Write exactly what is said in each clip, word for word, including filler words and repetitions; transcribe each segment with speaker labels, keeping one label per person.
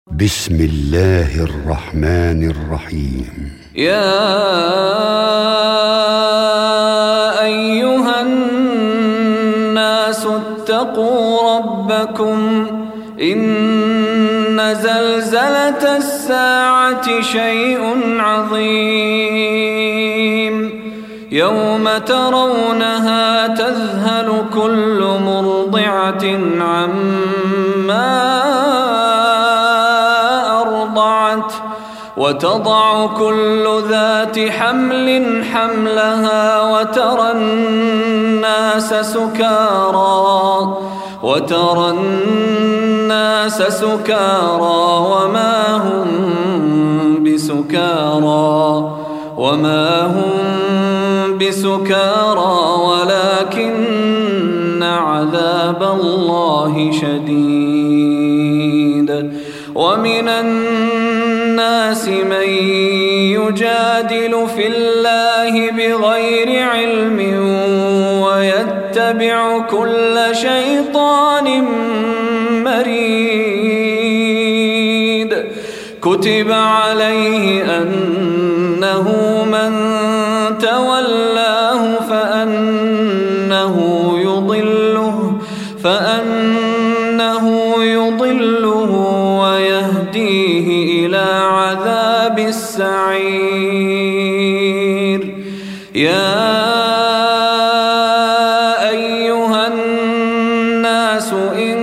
Speaker 1: بسم الله الرحمن الرحيم.
Speaker 2: يا أيها الناس اتقوا ربكم إن زلزلة الساعة شيء عظيم يوم ترونها تذهل كل مرضعة عما أرضعت وتضع كل ذات حمل حملها وترى الناس سكارى وترى الناس سكارى وما هم بسكارى وما هم بسكارى ولكن عذاب الله شديد. ومن الناس من يجادل في الله بغير علم ويتبع كل شيطان مريد كتب عليه أنه من تولاه فأنه يضله فأنه يضله ويهديه إلى عذاب السعير. يا أيها الناس إن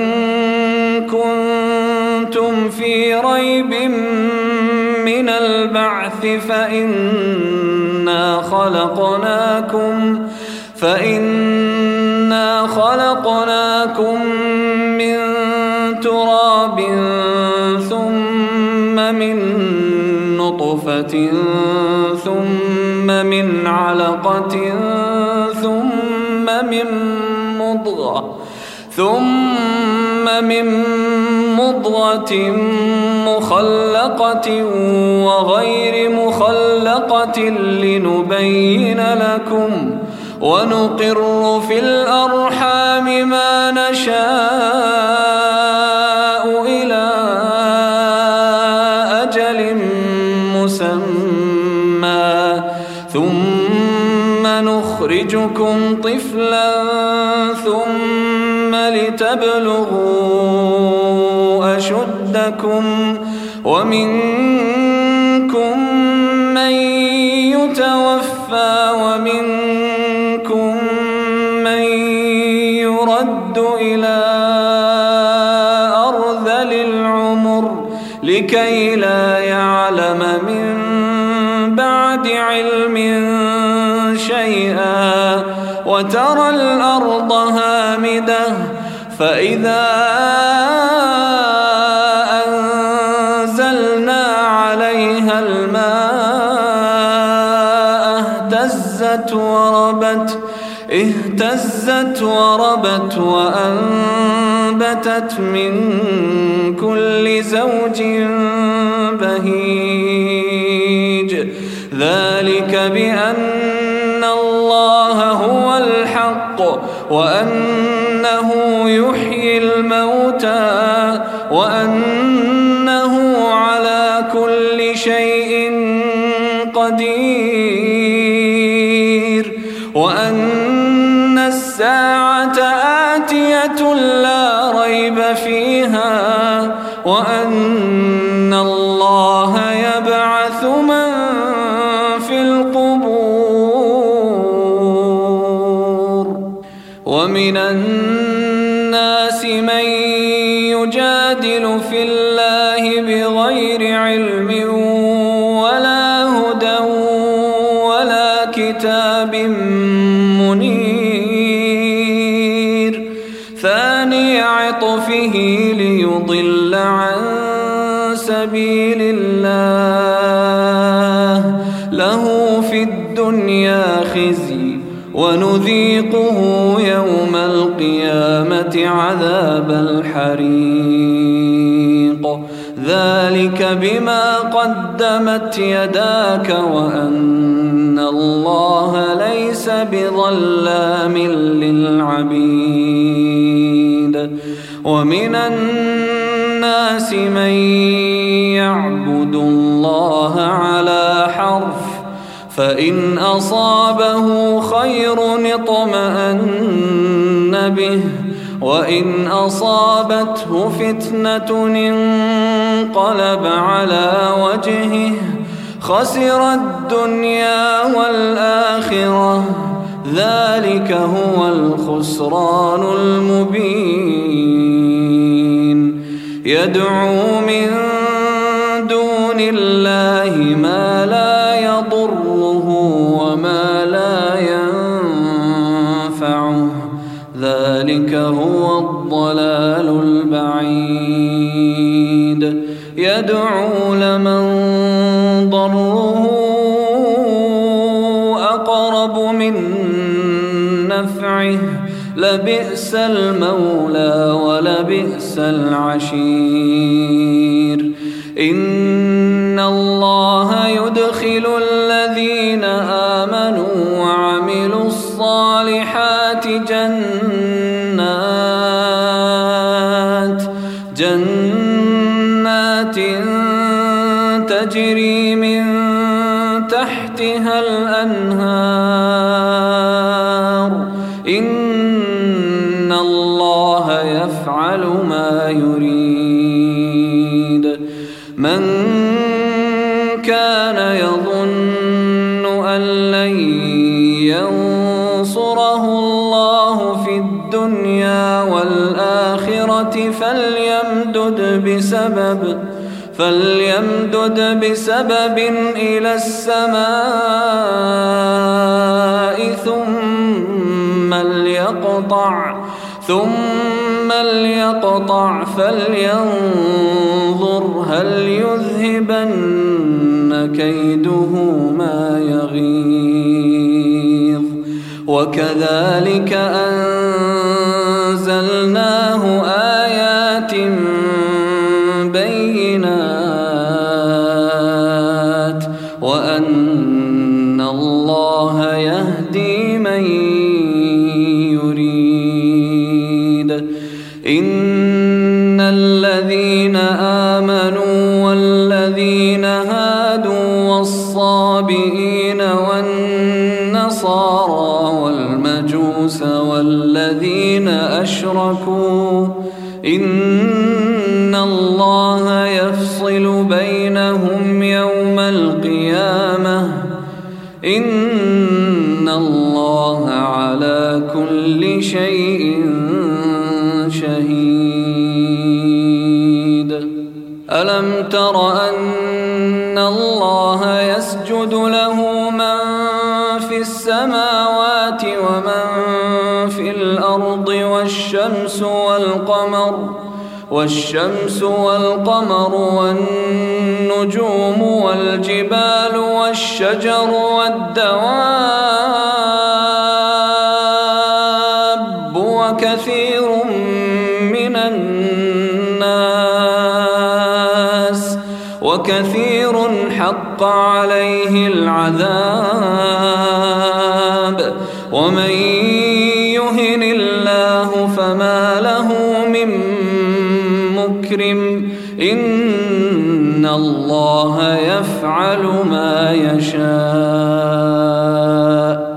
Speaker 2: كنتم في ريب من البعث فإنا خلقناكم فإنا خلقناكم من تراب ثم من نطفة ثم من علقة ثم من مضغة ثم من مضغة مخلقة وغير مخلقة لنبين لكم ونقر في الأرحام ما نشاء إلى أجل مسمى ثم نخرجكم طفلا ثم لتبلغوا أشدكم ومنكم من يتوفى ومنكم من يرد إلى أرذل العمر لكي لا يعلم من بعد علم شيئا وترى الأرض هامدة فإذا أنزلنا عليها الماء اهتزت وربت اهتزت وربت وأنبتت من كل زوج بهيج ذلك بأن الله هو الحق وأنه يحيي الموتى وأنه على كل شيء قدير وأن الساعة آتية لا ريب فيها وأن الله يبعث من في القبور. ومن الناس من يجادل في الله بغير علم ولا هدى ولا كتاب منير ثاني عطفه ليضل عن سبيل الله له في الدنيا خزي ونذيقه يوم القيامة عذاب الحريق ذلك بما قدمت يداك وأن الله ليس بظلام للعبيد. ومن الناس من فإن أصابه خير اطمأن به وإن أصابته فتنة انقلب على وجهه خسر الدنيا والآخرة ذلك هو الخسران المبين يدعو من دون الله ما لا يضره وما لا ينفعه ذلك هو الضلال البعيد يدعو لمن ضره أقرب من نفعه لبئس المولى ولبئس العشير إن الله يدخل الذين آمنوا وعملوا الصالحات جنات جنات تجري من تحتها الأنهار إن الله يفعل ما يريد من كان يظن أن لن ينصره الله في الدنيا والآخرة فليمدد بسبب فليمدد بسبب إلى السماء ثم ليقطع ثم ليقطع فلينظر هل يذهبن كيده ما يغيظ وكذلك أنزلناه آيات بينات وأن الله يهدي من يريد إن الذين آمنوا والذين هادوا والصابئين والنصارى والمجوس والذين أشركوا إن الله يفصل بينهم يوم القيامة إن الله على كل شيء شهيد ألم تر أن الله يسجد له من في السماوات ومن في الأرض والشمس والقمر والشمس والقمر والنجوم والجبال والشجر والدواب وكثير من الناس وكثير حق عليه العذاب ومن يهن الله فما له من مكرم إن الله يفعل ما يشاء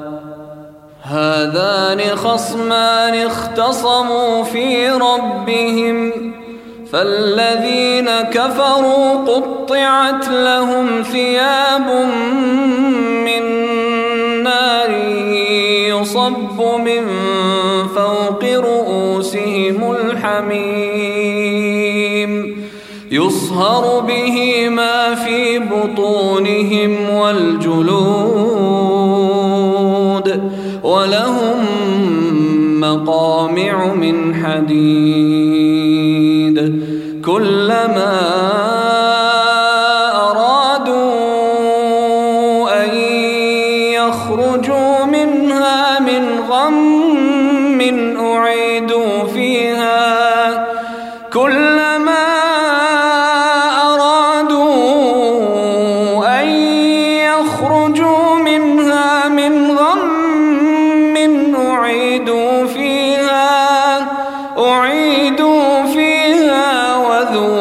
Speaker 2: هذان خصمان اختصموا في ربهم فالذين كفروا قطعت لهم ثياب من نار يصب من فوق رؤوسهم الحميم يصهر به ما في بطونهم والجلود ولهم مقامع من حديد كلما أرادوا أن يخرجوا منها من غم أعيدوا فيها كلما أرادوا أن يخرجوا منها من غم أعيدوا فيها أعيدوا فيها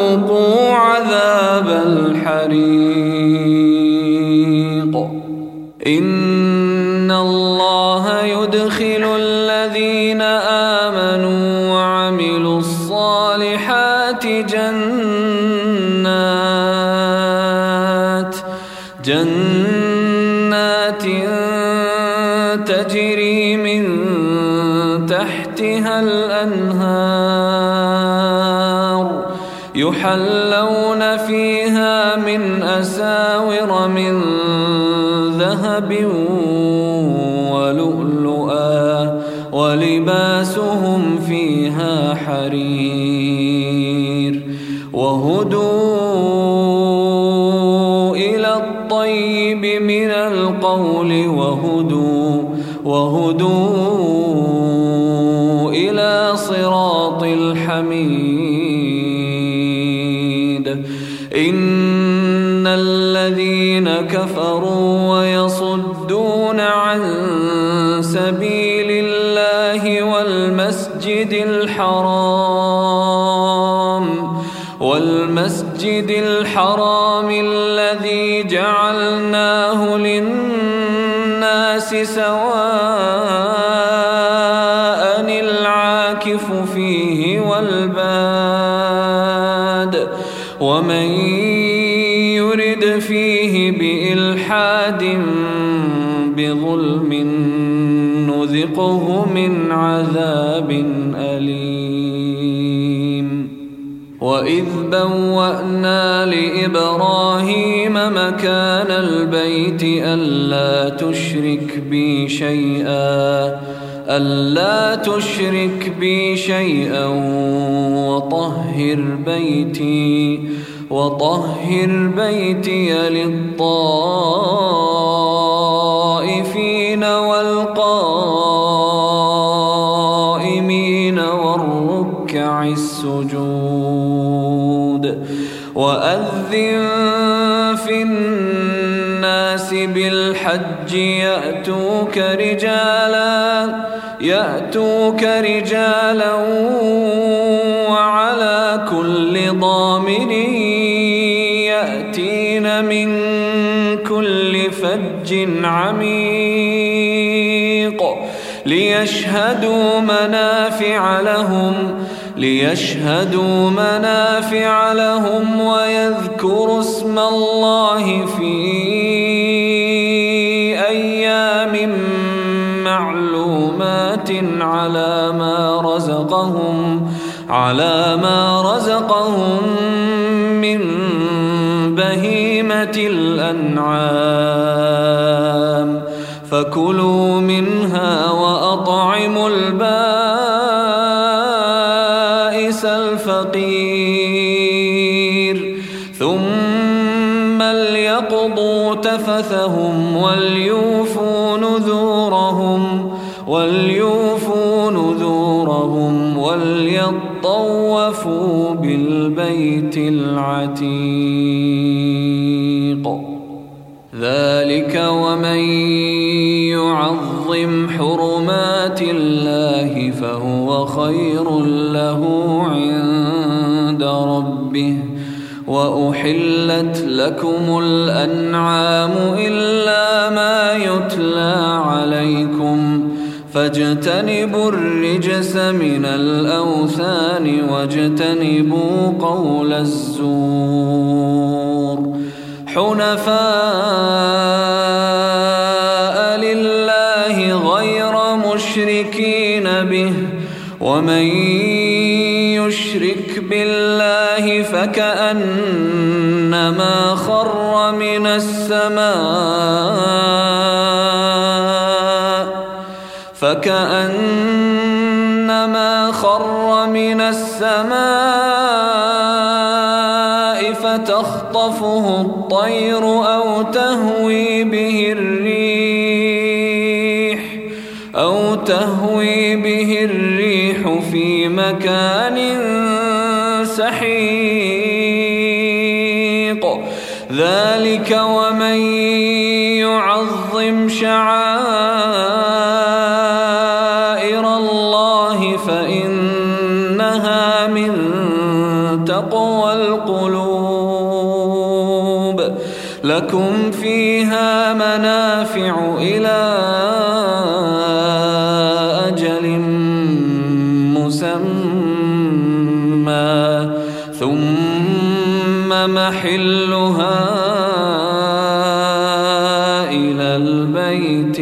Speaker 2: وذوقوا عذاب الحريق إن الله يدخل الذين آمنوا وعملوا الصالحات جنات جنات تجري من تحتها الأنهار يحلون فيها من أساور من ذهب ولؤلؤا ولباسهم فيها حرير وهدوا إلى الطيب من القول وهدوا وهدوا إلى صراط الحميد إن الذين كفروا ويصدون عن سبيل الله والمسجد الحرام والمسجد الحرام الذي جعلناه للناس سواء العاكف فيه والباد ومن يرد فيه بإلحاد بظلم نذقه من عذاب أليم وإذ بوأنا لإبراهيم مكان البيت ألا تشرك بي شيئا ألا تشرك بي شيئا وطهر بيتي وطهر بيتي للطائفين والقائمين والركع السجود وأذن في الناس بالحج يأتوك رجالا يأتوك رجالا وعلى كل ضامر يأتين من كل فج عميق ليشهدوا منافع لهم ليشهدوا منافع لهم ويذكروا اسم الله في أيام معلومات على ما رزقهم على ما رزقهم من بهيمة الأنعام فكلوا منها وأطعموا البائس الفقير ثم ليقضوا تفثهم وليوفوا نذورهم وليوفوا نذورهم وليطوفوا بالبيت العتيق ذلك ومن يعظم حرمات الله فهو خير له عند ربه وأحلت لكم الأنعام إلا ما يتلى عليكم فاجتنبوا الرجس من الأوثان واجتنبوا قول الزور حنفاء لله غير مشركين به ومن يشرك بالله فكأنما خر من السماء فكأنما خر من السماء فتخطفه الطير أو تهوي به الريح أو تهوي به الريح في مكان سحيق ذلك ومن يعظم شعائر الله فإنها من تقوى القلوب لكم فيها منافع إلى أجل مسمى ثم محلها إلى البيت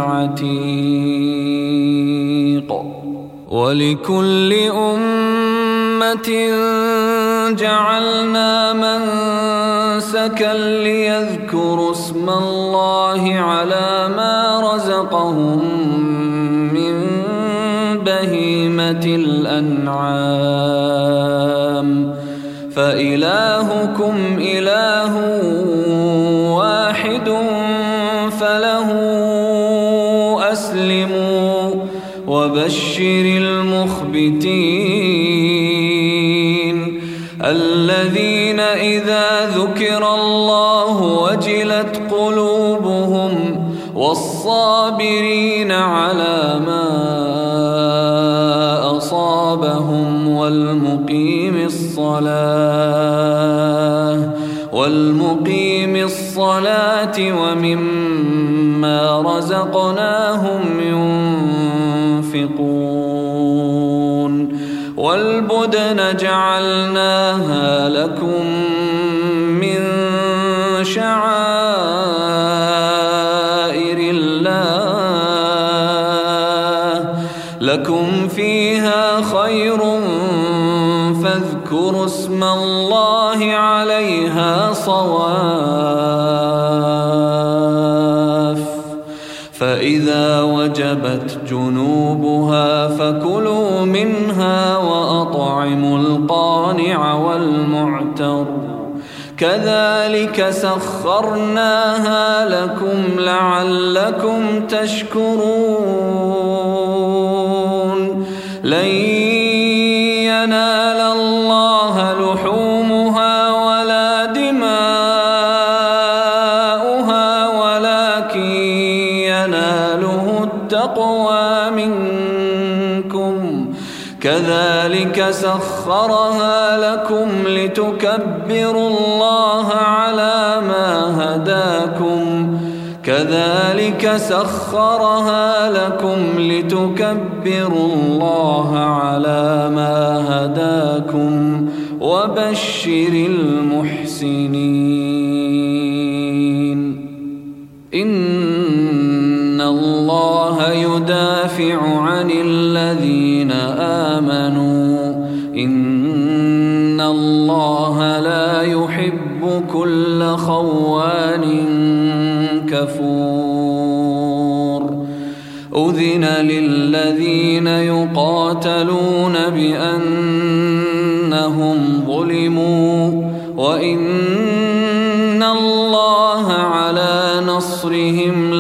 Speaker 2: العتيق ولكل أمة جعلنا منسكا ليذكروا اسم الله على ما رزقهم من بهيمة الأنعام فإلهكم إله واحد فله أسلموا وبشر المخبتين الذين إذا ذكر الله وجلت قلوبهم والصابرين على ما أصابهم والمقيم الصلاة والمقيم الصلاة ومما رزقناهم ينفقون والبدن جعلناها لكم من شعائر الله لكم فيها خير فاذكروا اسم الله عليها صواف فإذا وجبت جنوبها فكلوا منها وأطعموا القانع والمعتر كذلك سخرناها لكم لعلكم تشكرون لن ينال الله لحومها ولا دماؤها ولكن يناله التقوى منكم كذلك سخرها لكم لتكبروا الله على ما هداكم كذلك سخرها لكم لتكبروا الله على ما هداكم وبشر المحسنين إن الله يدافع عن الذين آمنوا إن الله لا يحب كل خوان كفور أذن للذين يقاتلون بأنهم ظلموا وإن الله على نصرهم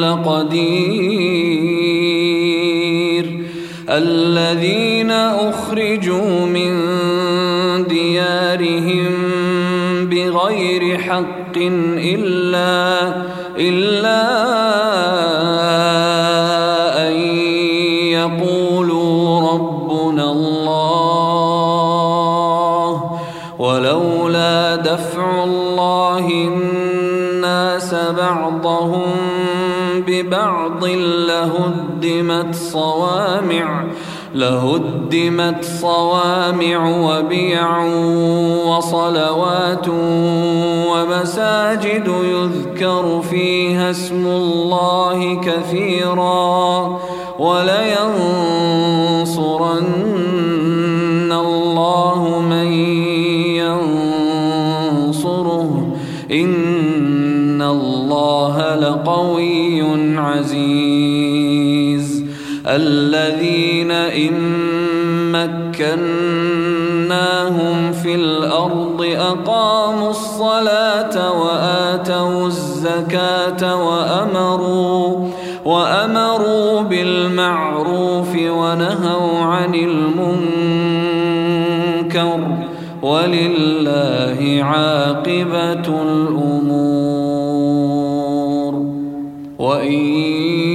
Speaker 2: لقدير الذين أخرجوا من ديارهم بغير حق إلا إلا أن يقولوا ربنا الله ولولا دفع الله الناس بعضهم ببعض لهدمت صوامع لهدمت صوامع وبيع وصلوات ومساجد يذكر فيها اسم الله كثيرا ولينصرن الله من ينصره إن الله لقوي عزيز الذين إن مكناهم في الأرض أقاموا الصلاة وآتوا الزكاة وأمروا وأمروا بالمعروف ونهوا عن المنكر ولله عاقبة الأمور وإن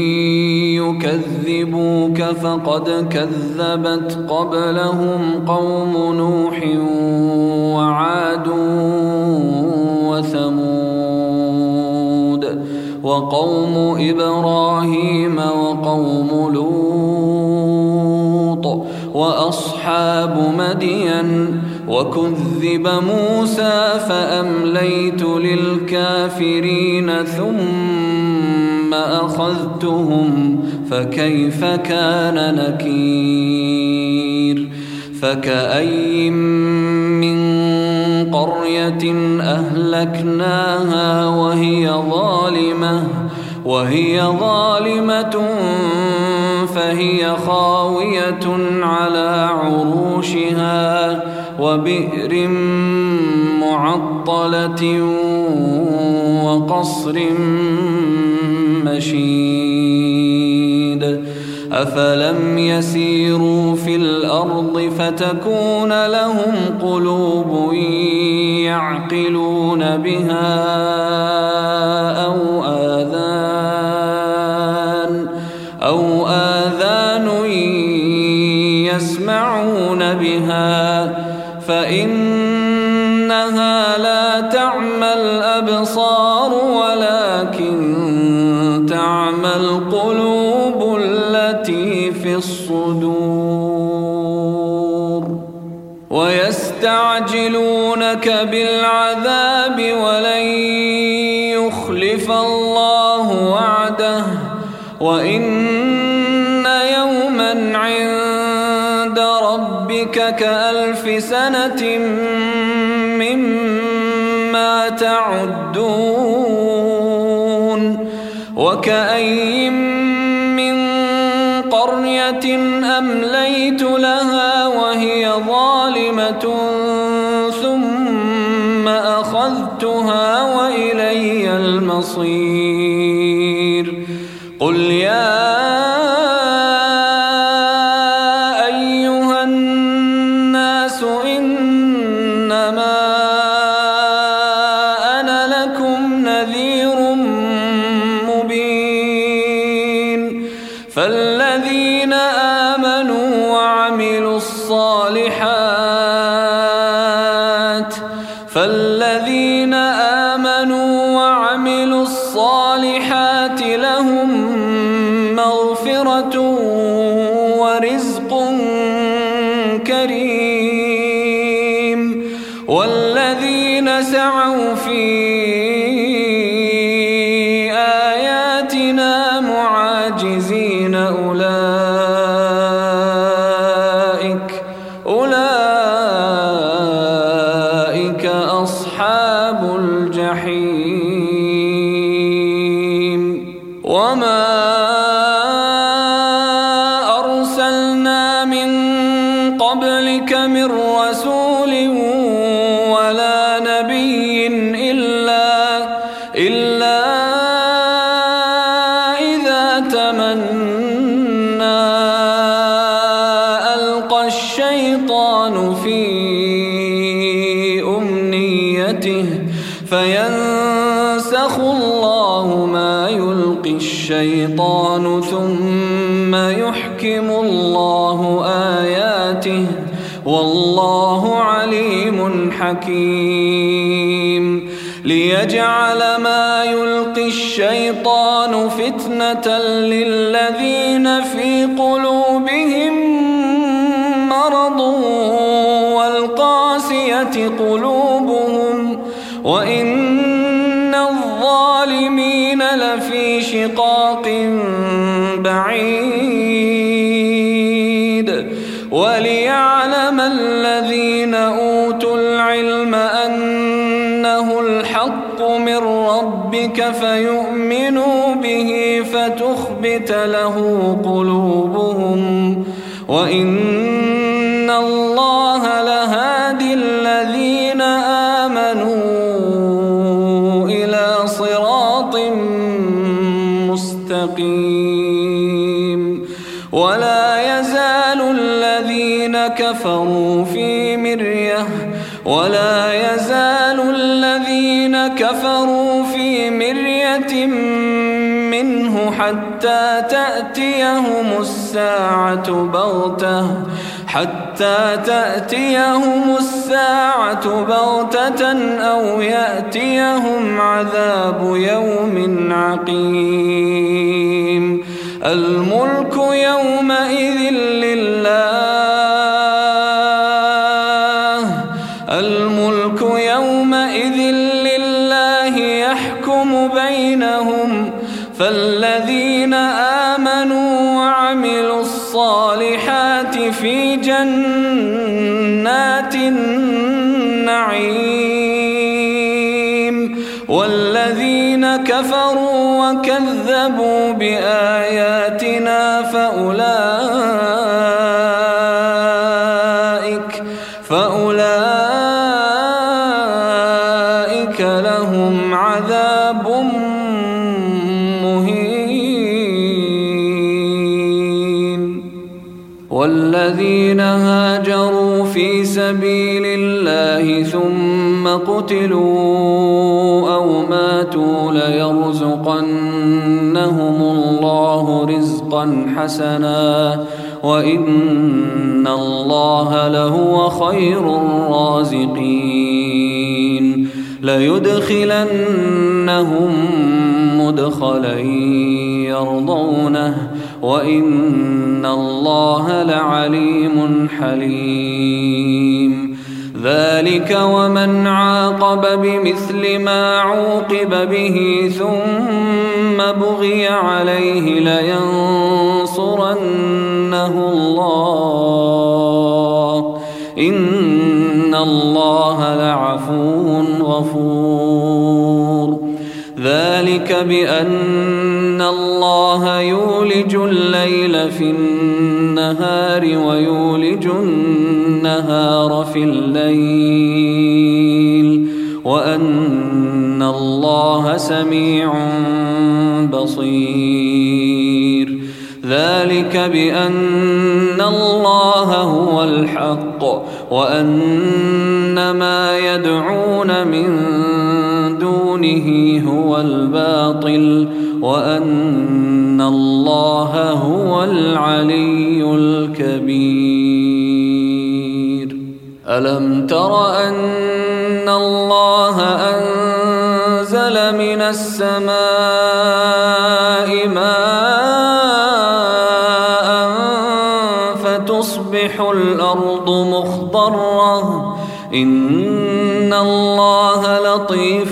Speaker 2: يكذبوك فقد كذبت قبلهم قوم نوح وعاد وثمود وقوم إبراهيم وقوم لوط وأصحاب مدين وكذب موسى فأمليت للكافرين ثم أخذتهم فكيف كان نكير فكأين من قرية أهلكناها وهي ظالمة وهي ظالمة فهي خاوية على عروشها وبئر معطلة وقصر مشيد أفلم يسيروا في الأرض فتكون لهم قلوب يعقلون بها أو آذان أو آذان يسمعون بها فإنها لا تعمى الأبصار ولكن تعمى القلوب التي في الصدور ويستعجلونك بالعذاب ولن يخلف الله وعده وإن يوما عند ربك كألف سنة مما تعدون وكأين من قرية أمليت لها وهي ظالمة ثم أخذتها وإلي المصير قل يا أيها الناس إنما أنا لكم نذير مبين فالذين آمنوا وعملوا الصالحات فالذين آمنوا وعملوا الصالحات لهم مغفرة ورزق كريم والذين سعوا في آياتنا معاجزين أولئك أولئك أصحاب الجحيم وما أرسلنا من قبلك من رسول ولا نبي إلا إلا إذا تمنى ألقى الشيطان في أمنيته فينسخ الله ما يلقي الشيطان ثم يحكم الله آياته والله عليم حكيم ليجعل ما يلقي الشيطان فتنة للذين في قلوبهم مرض والقاسية قلوبهم وإن الظالمين لفي شقاق بعيد وليعلم الذين أوتوا العلم أنه الحق من ربك فيؤمنوا به فتخبت له قلوبهم وإن الله لهادي الذين آمنوا إلى صراط مستقيم ولا يزال الذين كفروا في مرية ولا يزال الذين كفروا في مرية منه حتى تأتيهم الساعة بغتة حتى تأتيهم الساعة بغتة أو يأتيهم عذاب يوم عقيم. الملك يومئذ لله الملك يومئذ لله يحكم بينهم، فالذين آمنوا وعملوا الصالحات في جنات النعيم، والذين كفروا وكذبوا بآياتنا فأولئك فأولئك لهم عذاب مهين. والذين هاجروا في سبيل الله ثم قتلوا أو ماتوا ليرزقنهم الله رزقا حسنا وإن الله لهو خير الرازقين. ليدخلنهم مدخلا يرضونه وإن الله لعليم حليم. ذلك ومن عاقب بمثل ما عوقب به ثم بغي عليه لينصرنه الله إن الله لعفو غفور. ذلك بأن الله يولج الليل في النهار ويولج النهار في الليل وأن الله سميع بصير. ذلك بأن الله هو الحق وأن ما يدعون من دونه هو الباطل وأن الله هو العلي الكبير. ألم تر أن الله أنزل من السماء ماء فتصبح الأرض مخضرة إن الله لطيف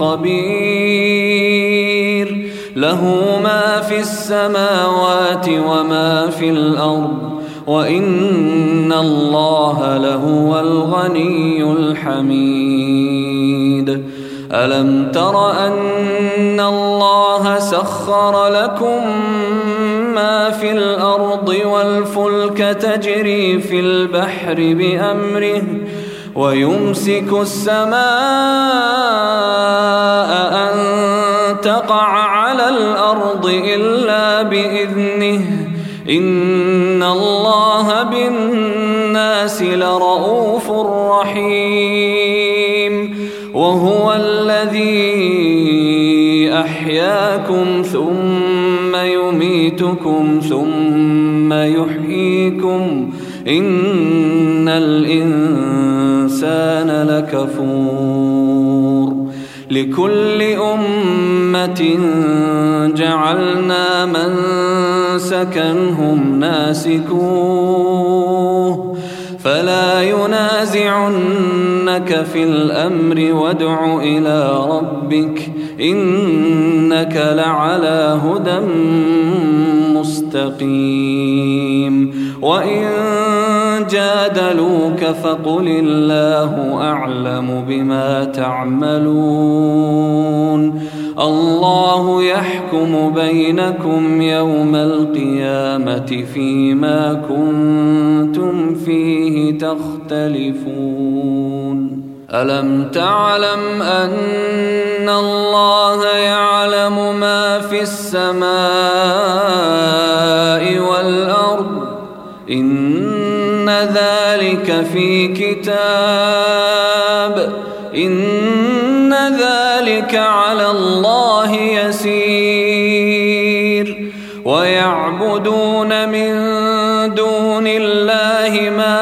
Speaker 2: خبير. له ما في السماوات وما في الأرض وإن الله لهو الغني الحميد. ألم تر أن الله سخر لكم ما في الأرض والفلك تجري في البحر بأمره ويمسك السماء أن تقع على الأرض إلا بإذنه إن الله بالناس لرؤوف رحيم. وهو الذي أحياكم ثم يميتكم ثم يحييكم إن الإنسان لكفور. لكل أمة جعلنا منسكا هم ناسكوه فلا ينازعنك في الأمر وادع إلى ربك إنك لعلى هدى مستقيم. وإن جادلوك فقل الله أعلم بما تعملون. الله يحكم بينكم يوم القيامة فيما كنتم فيه تختلفون. ألم تعلم أن الله يعلم ما في السماء والأرض إن ذلك في كتاب إن ذلك على الله يسير. ويعبدون من دون الله ما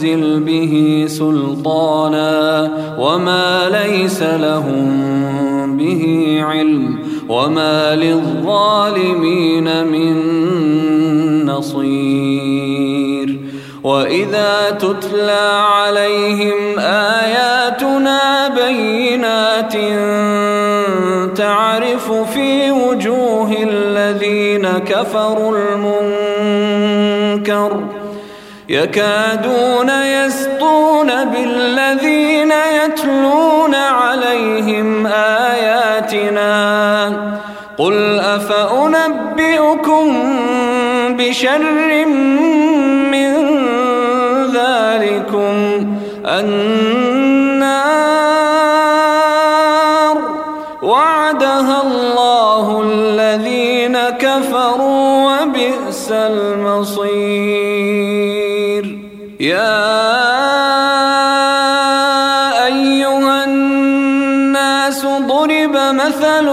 Speaker 2: تنزل به سلطانا وما ليس لهم به علم وما للظالمين من نصير. وإذا تتلى عليهم آياتنا بينات تعرف في وجوه الذين كفروا المنكر يكادون يسطون بالذين يتلون عليهم آياتنا قل أفأنبئكم بشر من ذلكم النار وعدها الله الذين كفروا وبئس المصير. يا أيها الناس ضرب مثل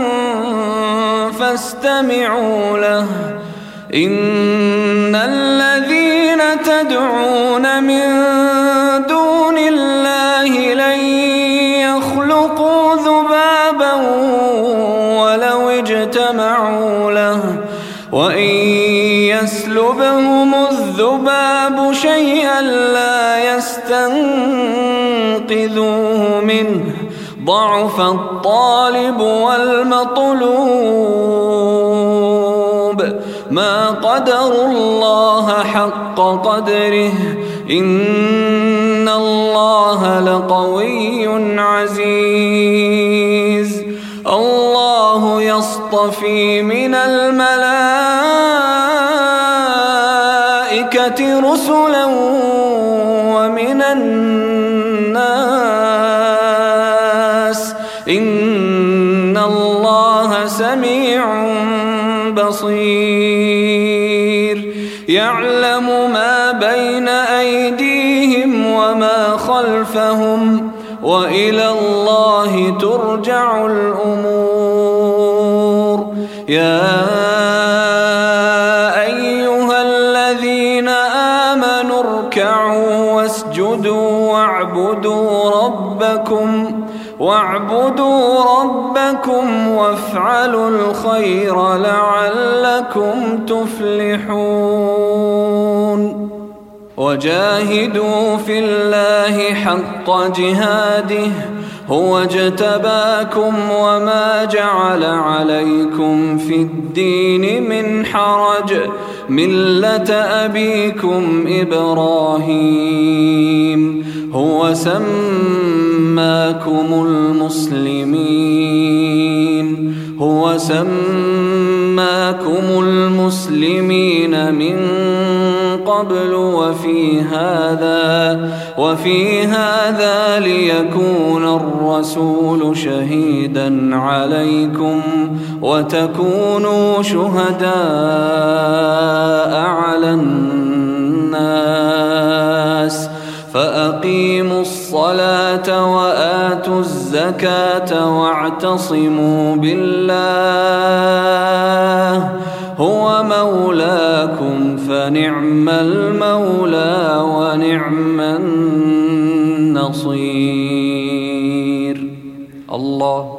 Speaker 2: فاستمعوا له إن الذين تدعون من دون الله لن يخلقوا ذبابا ولو اجتمعوا له وإن يسلبهم الذباب شيئا لا يستنقذوه منه ضعف الطالب والمطلوب ما قدروا الله حق قدره إن الله لقوي عزيز. الله يصطفي من الملائكة رسلا ومن الناس إن الله سميع بصير. يعلم ما بين أيديهم وما خلفهم وإلى الله ترجع الأمور. يا أيها الذين آمنوا اركعوا واسجدوا واعبدوا ربكم واعبدوا ربكم وافعلوا الخير لعلكم تفلحون. وجاهدوا في الله حق جهاده هو اجتباكم وما جعل عليكم في الدين من حرج ملة أبيكم إبراهيم هو سماكم المسلمين هو سماكم المسلمين من قبل وفي هذا وفي هذا ليكون الرسول شهيدا عليكم وتكونوا شهداء على الناس فأقيموا الصلاة وآتوا الزكاة واعتصموا بالله هو مولاكم فنعم المولى ونعم النصير. الله